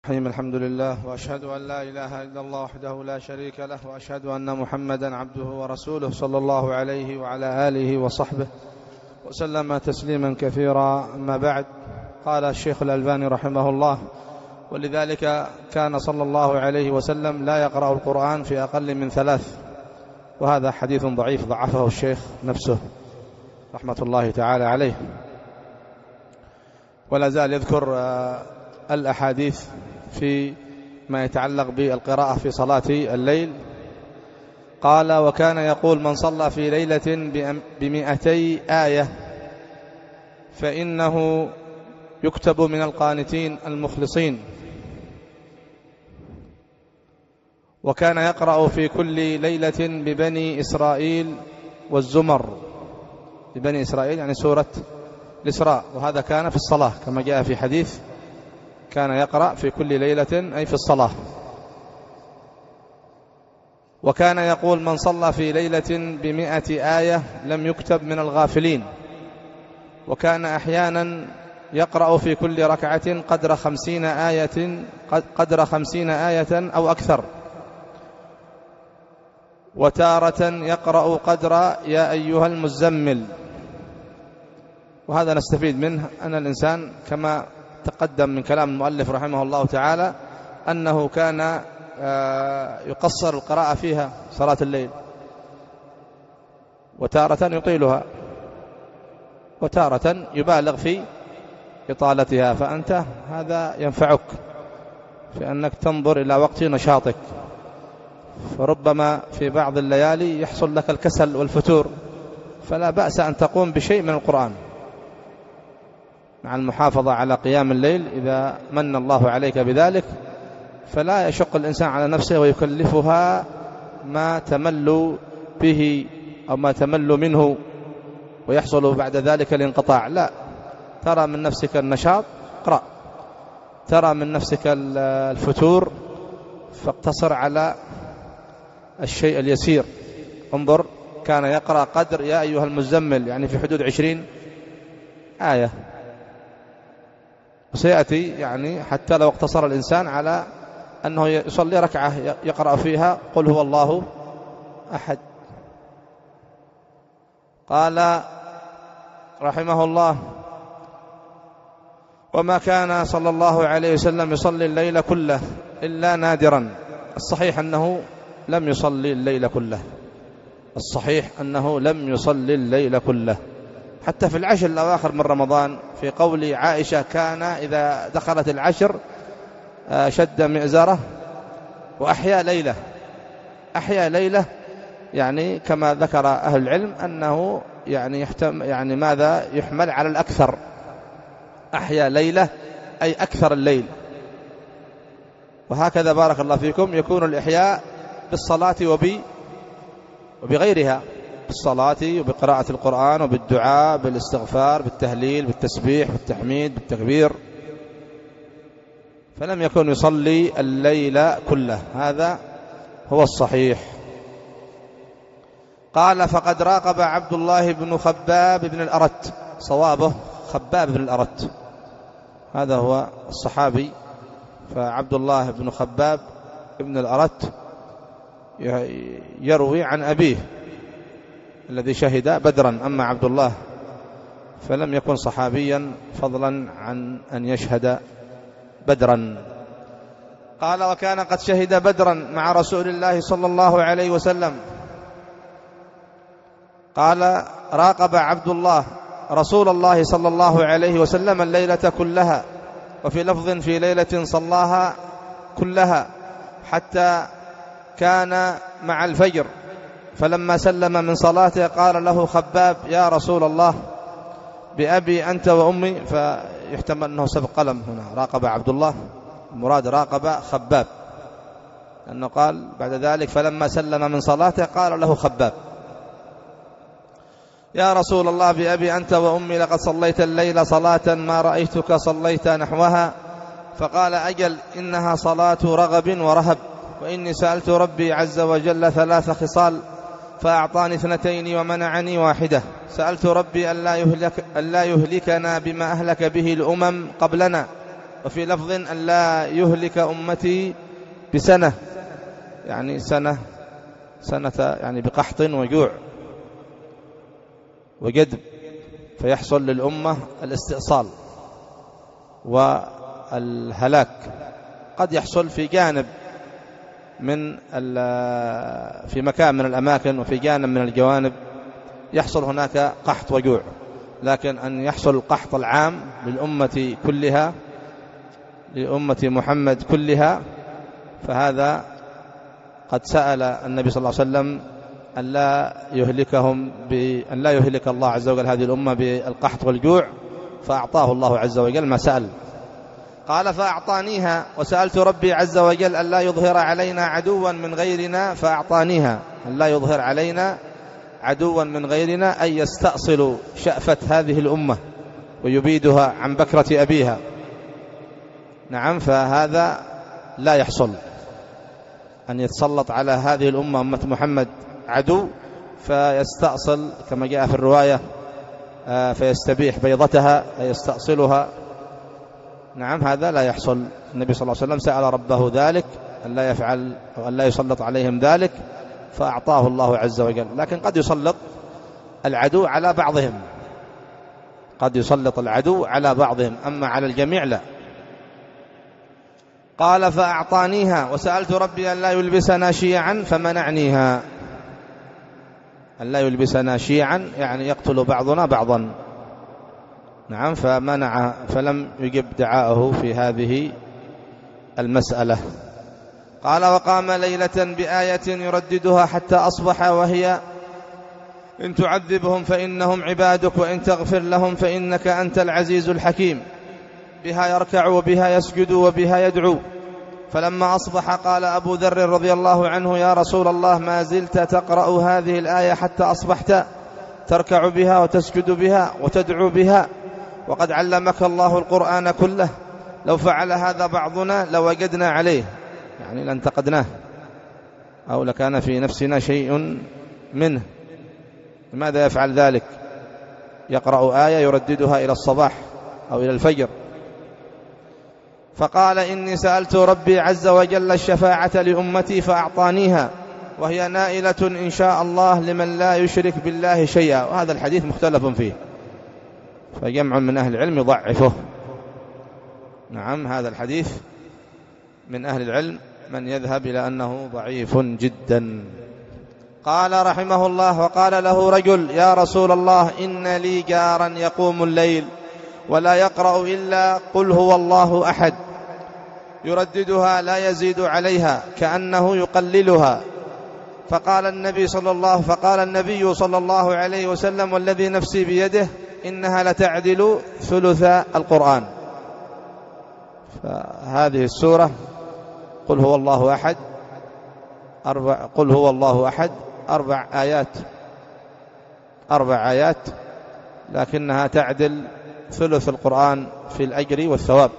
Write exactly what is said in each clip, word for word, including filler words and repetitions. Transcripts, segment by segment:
الرحيم. الحمد لله، وأشهد أن لا إله إلا الله وحده لا شريك له، وأشهد أن محمدا عبده ورسوله صلى الله عليه وعلى آله وصحبه وسلم تسليما كثيرا. أما بعد، قال الشيخ الألباني رحمه الله: ولذلك كان صلى الله عليه وسلم لا يقرأ القرآن في أقل من ثلاث. وهذا حديث ضعيف ضعفه الشيخ نفسه رحمة الله تعالى عليه، ولا زال يذكر الأحاديث في ما يتعلق بالقراءة في صلاة الليل. قال: وكان يقول: من صلى في ليلة بمئتي آية فإنه يكتب من القانتين المخلصين. وكان يقرأ في كل ليلة ببني إسرائيل والزمر. ببني إسرائيل يعني سورة الإسراء، وهذا كان في الصلاة كما جاء في حديث: كان يقرأ في كل ليلة أي في الصلاة. وكان يقول: من صلى في ليلة بمئة آية لم يكتب من الغافلين. وكان أحيانا يقرأ في كل ركعة قدر خمسين آية قدر خمسين آية أو أكثر. وتارة يقرأ قدر يا أيها المزمل. وهذا نستفيد منه أن الإنسان كما تقدم من كلام المؤلف رحمه الله تعالى أنه كان يقصر القراءة فيها صلاة الليل، وتارة يطيلها، وتارة يبالغ في إطالتها. فأنت هذا ينفعك في أنك تنظر إلى وقت نشاطك، فربما في بعض الليالي يحصل لك الكسل والفتور، فلا بأس أن تقوم بشيء من القرآن مع المحافظة على قيام الليل إذا من الله عليك بذلك. فلا يشق الإنسان على نفسه ويكلفها ما تمل به أو ما تمل منه ويحصل بعد ذلك الانقطاع. لا، ترى من نفسك النشاط اقرأ، ترى من نفسك الفتور فاقتصر على الشيء اليسير. انظر، كان يقرأ قدر يا أيها المزمل يعني في حدود عشرين آية، وسيأتي يعني حتى لو اقتصر الإنسان على أنه يصلي ركعة يقرأ فيها قل هو الله أحد. قال رحمه الله: وما كان صلى الله عليه وسلم يصلي الليل كله إلا نادرا. الصحيح أنه لم يصلي الليل كله، الصحيح أنه لم يصلي الليل كله. حتى في العشر الأواخر من رمضان في قول عائشة: كان إذا دخلت العشر شد مئزره وأحيا ليلة. أحيا ليلة يعني كما ذكر أهل العلم أنه يعني يحتم يعني ماذا يحمل على الأكثر. أحيا ليلة أي أكثر الليل. وهكذا بارك الله فيكم يكون الإحياء بالصلاة وبي وبغيرها، بالصلاة وبقراءة القرآن وبالدعاء بالاستغفار بالتهليل بالتسبيح بالتحميد بالتكبير. فلم يكن يصلي الليل كله، هذا هو الصحيح. قال: فقد راقب عبد الله بن خباب بن الأرت. صوابه خباب بن الأرت، هذا هو الصحابي. فعبد الله بن خباب بن الأرت يروي عن أبيه الذي شهد بدرا، أما عبد الله فلم يكن صحابيا فضلا عن أن يشهد بدرا. قال: وكان قد شهد بدرا مع رسول الله صلى الله عليه وسلم. قال: راقب عبد الله رسول الله صلى الله عليه وسلم الليلة كلها، وفي لفظ في ليلة صلاها كلها حتى كان مع الفجر. فلما سلم من صلاته قال له خباب: يا رسول الله بأبي أنت وأمي. فيحتمل أنه سبق قلم هنا، راقب عبد الله، المراد راقب خباب، لأنه قال بعد ذلك فلما سلم من صلاته قال له خباب: يا رسول الله بأبي أنت وأمي لقد صليت الليل صلاة ما رأيتك صليت نحوها. فقال: أجل، إنها صلاة رغب ورهب، وإني سألت ربي عز وجل ثلاث خصال فأعطاني اثنتين ومنعني واحدة. سألت ربي ألا يهلك ألا يهلكنا بما أهلك به الأمم قبلنا، وفي لفظ أن لا يهلك أمتي بسنة، يعني سنة سنة يعني بقحط وجوع وجدب، فيحصل للأمة الاستئصال والهلاك. قد يحصل في جانب من في مكان من الأماكن وفي جانب من الجوانب يحصل هناك قحط وجوع، لكن أن يحصل القحط العام للأمة كلها، لأمة محمد كلها، فهذا قد سأل النبي صلى الله عليه وسلم أن لا يهلكهم بأن لا يهلك الله عز وجل هذه الأمة بالقحط والجوع، فأعطاه الله عز وجل ما سأل. قال فأعطانيها، وسألت ربي عز وجل أن لا يظهر علينا عدوا من غيرنا فأعطانيها، أن لا يظهر علينا عدوا من غيرنا، أي يستأصل شأفة هذه الأمة ويبيدها عن بكرة أبيها. نعم، فهذا لا يحصل أن يتسلط على هذه الأمة أمة محمد عدو فيستأصل كما جاء في الرواية فيستبيح بيضتها أي يستأصلها. نعم، هذا لا يحصل. النبي صلى الله عليه وسلم سأل ربه ذلك أن لا يفعل أو أن لا يسلط عليهم ذلك، فأعطاه الله عز وجل. لكن قد يسلط العدو على بعضهم، قد يسلط العدو على بعضهم، أما على الجميع لا. قال فأعطانيها، وسألت ربي أن لا يلبسنا شيعا فمنعنيها، أن لا يلبسنا شيعا يعني يقتل بعضنا بعضا. نعم، فمنع فلم يجب دعاءه في هذه المسألة. قال وقام ليلة بآية يرددها حتى أصبح، وهي إن تعذبهم فإنهم عبادك وإن تغفر لهم فإنك أنت العزيز الحكيم. بها يركع وبها يسجد وبها يدعو. فلما أصبح قال أبو ذر رضي الله عنه يا رسول الله ما زلت تقرأ هذه الآية حتى أصبحت، تركع بها وتسجد بها وتدعو بها، وقد علمك الله القرآن كله، لو فعل هذا بعضنا لوجدنا عليه، يعني لانتقدناه أو لكان في نفسنا شيء منه. لماذا يفعل ذلك؟ يقرأ آية يرددها إلى الصباح أو إلى الفجر. فقال إني سألت ربي عز وجل الشفاعة لأمتي فأعطانيها، وهي نائلة إن شاء الله لمن لا يشرك بالله شيئا. وهذا الحديث مختلف فيه، فجمع من أهل العلم يضعفه. نعم، هذا الحديث من أهل العلم من يذهب إلى أنه ضعيف جدا. قال رحمه الله وقال له رجل يا رسول الله إن لي جارا يقوم الليل ولا يقرأ إلا قل هو الله أحد، يرددها لا يزيد عليها كأنه يقللها. فقال النبي صلى الله فقال النبي صلى الله عليه وسلم والذي نفسي بيده إنها لتعدل ثلث القرآن. فهذه السورة قل هو الله أحد أربع قل هو الله أحد أربع آيات أربع آيات لكنها تعدل ثلث القرآن في الأجر والثواب.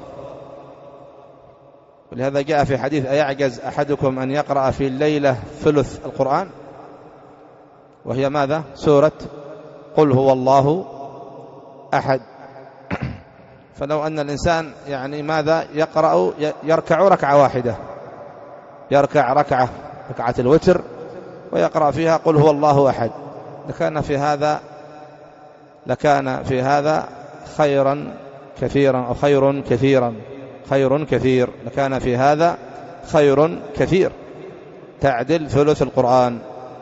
ولهذا جاء في حديث أيعجز أحدكم أن يقرأ في الليلة ثلث القرآن، وهي ماذا؟ سورة قل هو الله أحد. فلو أن الإنسان يعني ماذا يقرأ يركع ركعة واحدة، يركع ركعة ركعة الوتر ويقرأ فيها قل هو الله أحد، لكان في هذا لكان في هذا خيرا كثيرا أو خير كثيرا خير كثير لكان في هذا خير كثير تعدل ثلث القرآن.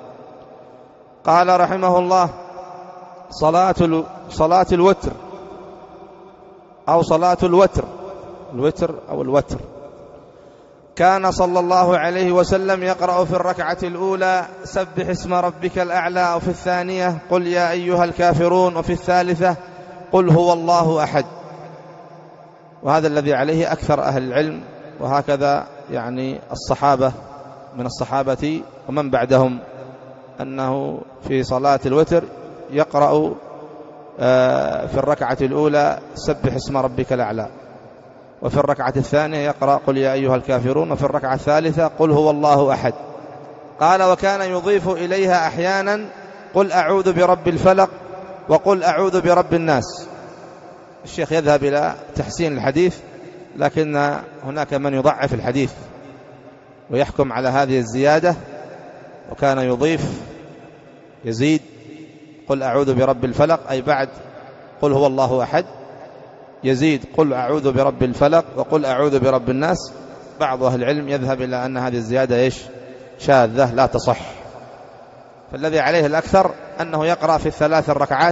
قال رحمه الله صلاة صلاة الوتر أو صلاة الوتر الوتر أو الوتر كان صلى الله عليه وسلم يقرأ في الركعة الأولى سبح اسم ربك الأعلى، وفي الثانية قل يا أيها الكافرون، وفي الثالثة قل هو الله أحد. وهذا الذي عليه أكثر أهل العلم، وهكذا يعني الصحابة من الصحابة ومن بعدهم، أنه في صلاة الوتر يقرأ في الركعة الأولى سبح اسم ربك الأعلى، وفي الركعة الثانية يقرأ قل يا أيها الكافرون، وفي الركعة الثالثة قل هو الله أحد. قال وكان يضيف إليها أحيانا قل أعوذ برب الفلق وقل أعوذ برب الناس. الشيخ يذهب إلى تحسين الحديث، لكن هناك من يضعف الحديث ويحكم على هذه الزيادة، وكان يضيف يزيد قل أعوذ برب الفلق، أي بعد قل هو الله أحد يزيد قل أعوذ برب الفلق وقل أعوذ برب الناس. بعض أهل العلم يذهب إلى أن هذه الزيادة إيش؟ شاذة لا تصح. فالذي عليه الأكثر أنه يقرأ في الثلاث الركعات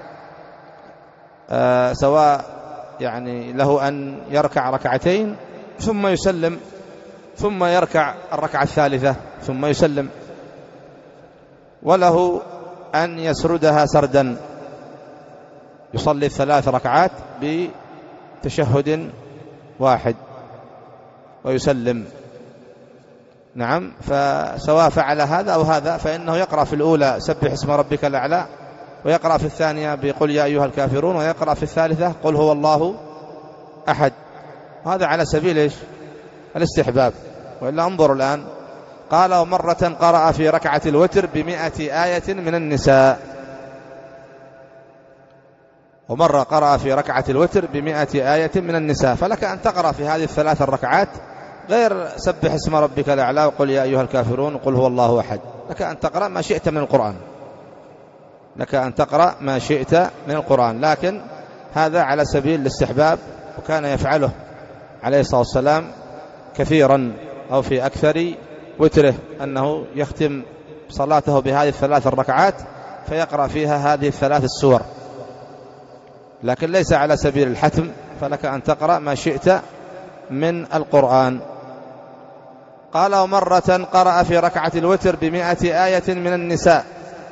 آه سواء يعني له أن يركع ركعتين ثم يسلم، ثم يركع الركعة الثالثة ثم يسلم، وله أن يسردها سردا، يصلي الثلاث ركعات بتشهد واحد ويسلم. نعم، فسواء فعل هذا أو هذا فإنه يقرأ في الأولى سبح اسم ربك الأعلى، ويقرأ في الثانية بقل يا أيها الكافرون، ويقرأ في الثالثة قل هو الله أحد. هذا على سبيل إيش؟ الاستحباب. وإلا انظروا الآن، قال ومرة قرأ في ركعة الوتر بمئة آية من النساء، ومرة قرأ في ركعة الوتر بمئة آية من النساء. فلك أن تقرأ في هذه الثلاث الركعات غير سبح اسم ربك الأعلى وقل يا أيها الكافرون وقل هو الله أحد، لك أن تقرأ ما شئت من القرآن، لك أن تقرأ ما شئت من القرآن، لكن هذا على سبيل الاستحباب، وكان يفعله عليه الصلاة والسلام كثيرا أو في أكثر وتره، أنه يختم صلاته بهذه الثلاث الركعات فيقرأ فيها هذه الثلاث السور، لكن ليس على سبيل الحتم، فلك أن تقرأ ما شئت من القرآن. قال ومرة قرأ في ركعة الوتر بمئة آية من النساء.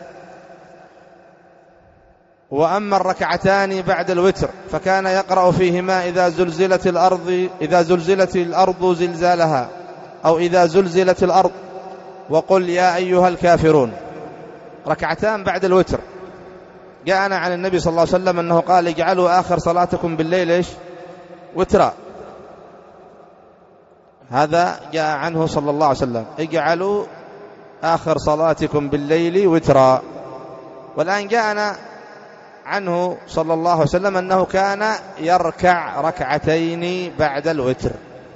وأما الركعتان بعد الوتر فكان يقرأ فيهما إذا زلزلت الأرض إذا زلزلت الأرض زلزالها، أو إذا زلزلت الأرض، وقل يا أيها الكافرون، ركعتان بعد الوتر. جاءنا عن النبي صلى الله عليه وسلم أنه قال اجعلوا آخر صلاتكم بالليل إيش؟ وترا. هذا جاء عنه صلى الله عليه وسلم، اجعلوا آخر صلاتكم بالليل وترا. والآن جاءنا عنه صلى الله عليه وسلم أنه كان يركع ركعتين بعد الوتر،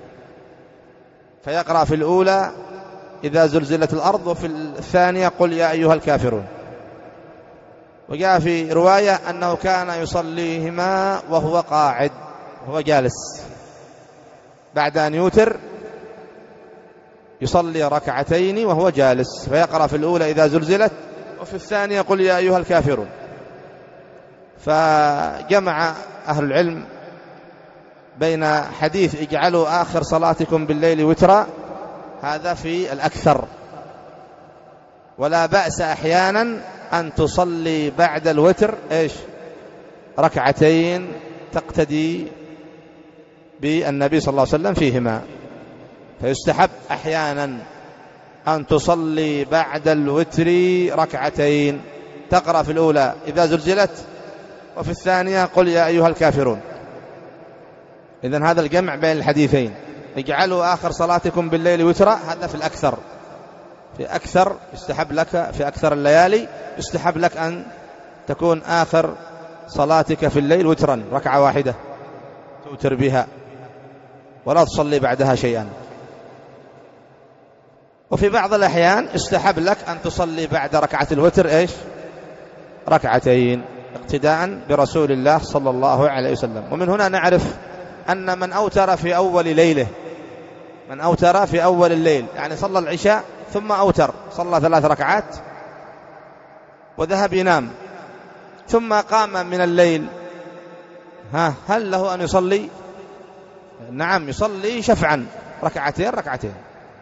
فيقرأ في الأولى إذا زلزلت الأرض، وفي الثانية قل يا أيها الكافرون. وجاء في رواية أنه كان يصليهما وهو قاعد وهو جالس، بعد أن يوتر يصلي ركعتين وهو جالس، فيقرأ في الأولى إذا زلزلت، وفي الثانية قل يا أيها الكافرون. فجمع أهل العلم بين حديث اجعلوا آخر صلاتكم بالليل وترا، هذا في الأكثر، ولا بأس أحيانا أن تصلي بعد الوتر إيش؟ ركعتين تقتدي بالنبي صلى الله عليه وسلم فيهما. فيستحب أحيانا أن تصلي بعد الوتر ركعتين، تقرأ في الأولى إذا زلزلت، وفي الثانية قل يا أيها الكافرون. إذن هذا الجمع بين الحديثين، اجعلوا آخر صلاتكم بالليل وترا، هذا في الأكثر، في أكثر يستحب لك، في أكثر الليالي يستحب لك أن تكون آخر صلاتك في الليل وترا، ركعة واحدة توتر بها ولا تصلي بعدها شيئا. وفي بعض الأحيان يستحب لك أن تصلي بعد ركعة الوتر إيش؟ ركعتين، اقتداء برسول الله صلى الله عليه وسلم. ومن هنا نعرف أن من أوتر في أول ليله، من أوتر في أول الليل، يعني صلى العشاء ثم أوتر، صلى ثلاث ركعات وذهب ينام، ثم قام من الليل، ها هل له أن يصلي؟ نعم، يصلي شفعا ركعتين ركعتين،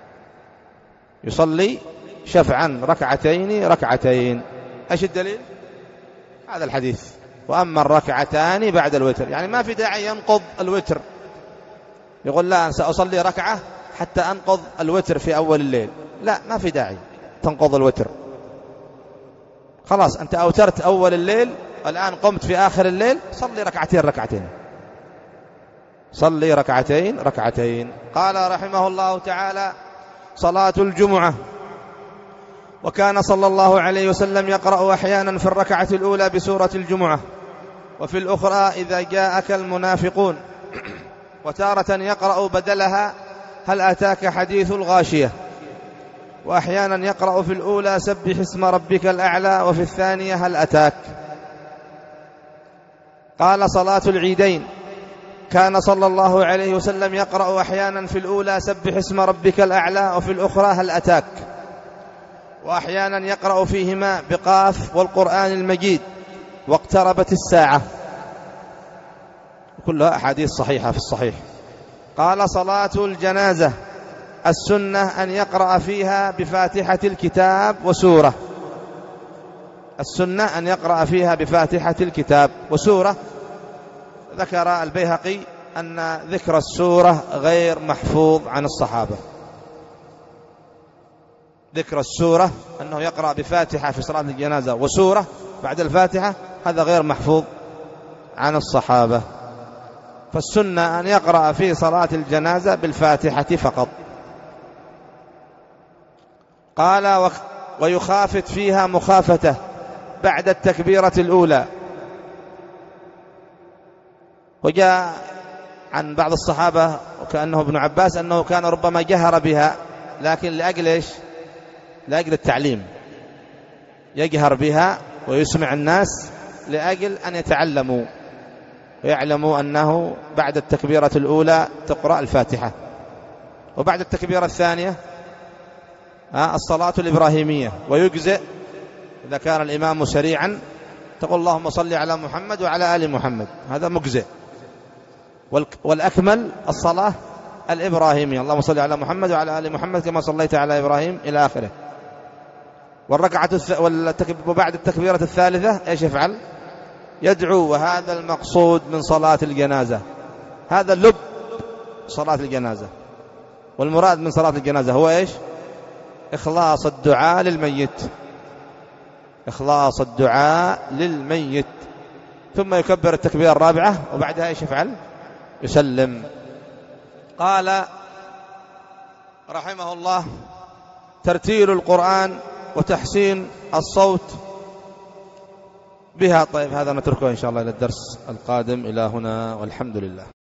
يصلي شفعا ركعتين ركعتين. ايش الدليل؟ هذا الحديث. واما الركعتان بعد الوتر، يعني ما في داعي ينقض الوتر، يقول لا أنا سأصلي ركعة حتى أنقض الوتر في أول الليل، لا، ما في داعي تنقض الوتر، خلاص أنت أوترت أول الليل، الآن قمت في آخر الليل، صلي ركعتين ركعتين، صلي ركعتين ركعتين. قال رحمه الله تعالى: صلاة الجمعة. وكان صلى الله عليه وسلم يقرأ أحيانا في الركعة الأولى بسورة الجمعة، وفي الأخرى إذا جاءك المنافقون. وتارة يقرأ بدلها هل أتاك حديث الغاشية، وأحيانا يقرأ في الأولى سبح اسم ربك الأعلى، وفي الثانية هل أتاك. قال صلاة العيدين كان صلى الله عليه وسلم يقرأ أحيانا في الأولى سبح اسم ربك الأعلى، وفي الأخرى هل أتاك، وأحيانا يقرأ فيهما بقاف والقرآن المجيد واقتربت الساعة، كلها أحاديث صحيحة في الصحيح. قال صلاة الجنازة السنة أن يقرأ فيها بفاتحة الكتاب وسورة، السنة أن يقرأ فيها بفاتحة الكتاب وسورة. ذكر البيهقي أن ذكر السورة غير محفوظ عن الصحابة، ذكر السورة أنه يقرأ بفاتحة في صلاة الجنازة وسورة بعد الفاتحة هذا غير محفوظ عن الصحابة، فالسنة أن يقرأ في صلاة الجنازة بالفاتحة فقط. قال ويخافت فيها مخافته بعد التكبيرة الأولى. وجاء عن بعض الصحابة وكأنه ابن عباس أنه كان ربما جهر بها، لكن لأجل إيش؟ لأجل التعليم، يجهر بها ويسمع الناس لأجل أن يتعلموا ويعلموا أنه بعد التكبيرة الأولى تقرأ الفاتحة، وبعد التكبيرة الثانية الصلاة الإبراهيمية، ويجزئ إذا كان الإمام سريعا تقول اللهم صل على محمد وعلى آل محمد، هذا مجزئ. والأكمل الصلاة الإبراهيمية اللهم صل على محمد وعلى آل محمد كما صليت على إبراهيم إلى آخره. والركعة الث... وبعد التكبيرة الثالثة إيش يفعل؟ يدعو، وهذا المقصود من صلاة الجنازة، هذا لب صلاة الجنازة. والمراد من صلاة الجنازة هو إيش؟ إخلاص الدعاء للميت، إخلاص الدعاء للميت. ثم يكبر التكبيرة الرابعة وبعدها إيش يفعل؟ يسلم. قال رحمه الله ترتيل القرآن وتحسين الصوت بها. طيب هذا نتركه إن شاء الله إلى الدرس القادم. إلى هنا والحمد لله.